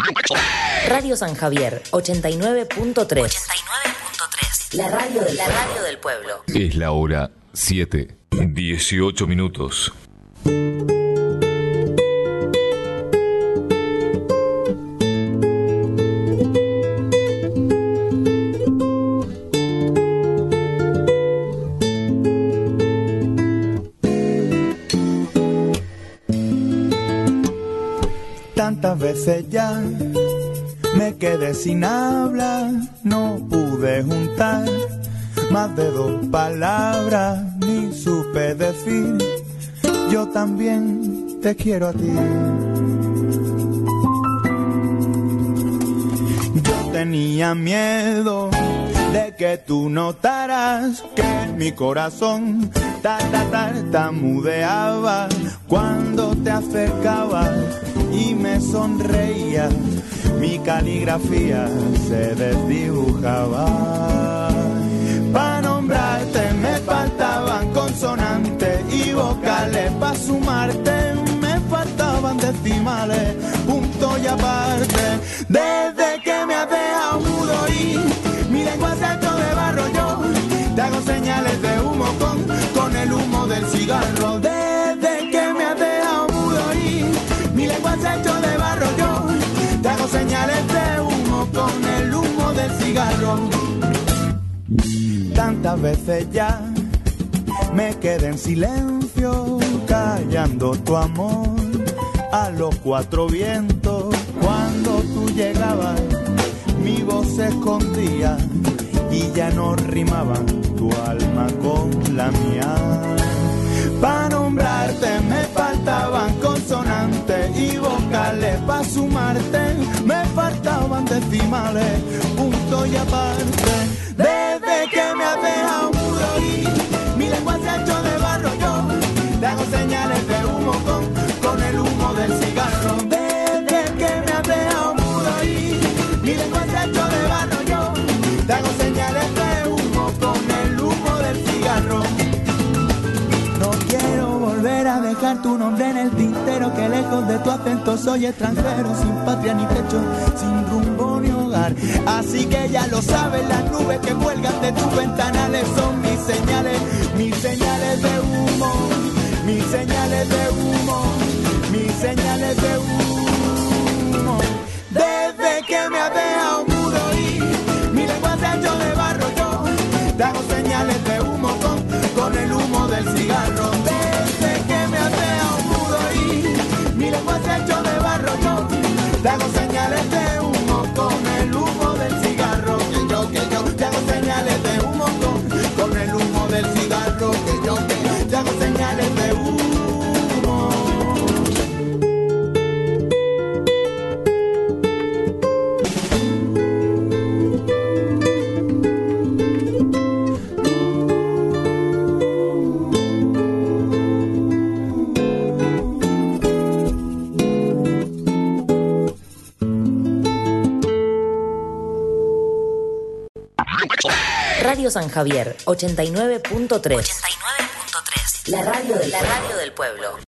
Radio San Javier, 89.3. La radio del pueblo. Es la hora 7, 18 minutos. Tantas veces ya me quedé sin habla, no pude juntar más de 2 palabras, ni supe decir, yo también te quiero a ti. Yo tenía miedo de que tú notaras que mi corazón tartamudeaba cuando te acercabas y me sonreía, mi caligrafía se desdibujaba. Pa' nombrarte me faltaban consonantes y vocales, pa' sumarte me faltaban decimales, punto y aparte. Desde que me has dejado mudo y mi lengua se ha hecho de barro, yo te hago señales de humo con el humo del cigarro. Desde que me has dejado mudo y mi lengua se ha hecho de barro, yo te hago señales de humo con el humo del cigarro. Tantas veces ya me quedé en silencio, callando tu amor a los 4 vientos. Cuando tú llegabas, mi voz se escondía y ya no rimaba tu alma con la mía. Pa' nombrarte me faltaban consonantes y vocales, pa' sumarte me faltaban decimales, punto y aparte. Desde que me has dejado mudo y mi lengua se ha hecho de barro, yo te hago señales de humo con el humo del cigarro. Desde que me has dejado mudo y mi lengua se ha hecho de barro, yo te hago señales de humo con el humo del cigarro. No quiero volver a dejar tu nombre en el tintero, que lejos de tu acento soy extranjero, sin patria ni techo, sin rumbo ni hogar. Así que ya lo sabes, las nubes que cuelgan de tus ventanales son mis señales de humo, mis señales de humo, mis señales de humo. Desde que me has dejado mudo y mi lengua se ha hecho de barro, yo te hago señales de humo con el humo del cigarro. Desde que me has dejado mudo y mi lengua se ha hecho de barro, yo te hago señales de humo con el humo del cigarro. Que yo te hago señales de humo con el humo del cigarro. Que yo te hago señales de humo. Radio San Javier, 89.3. La radio del pueblo.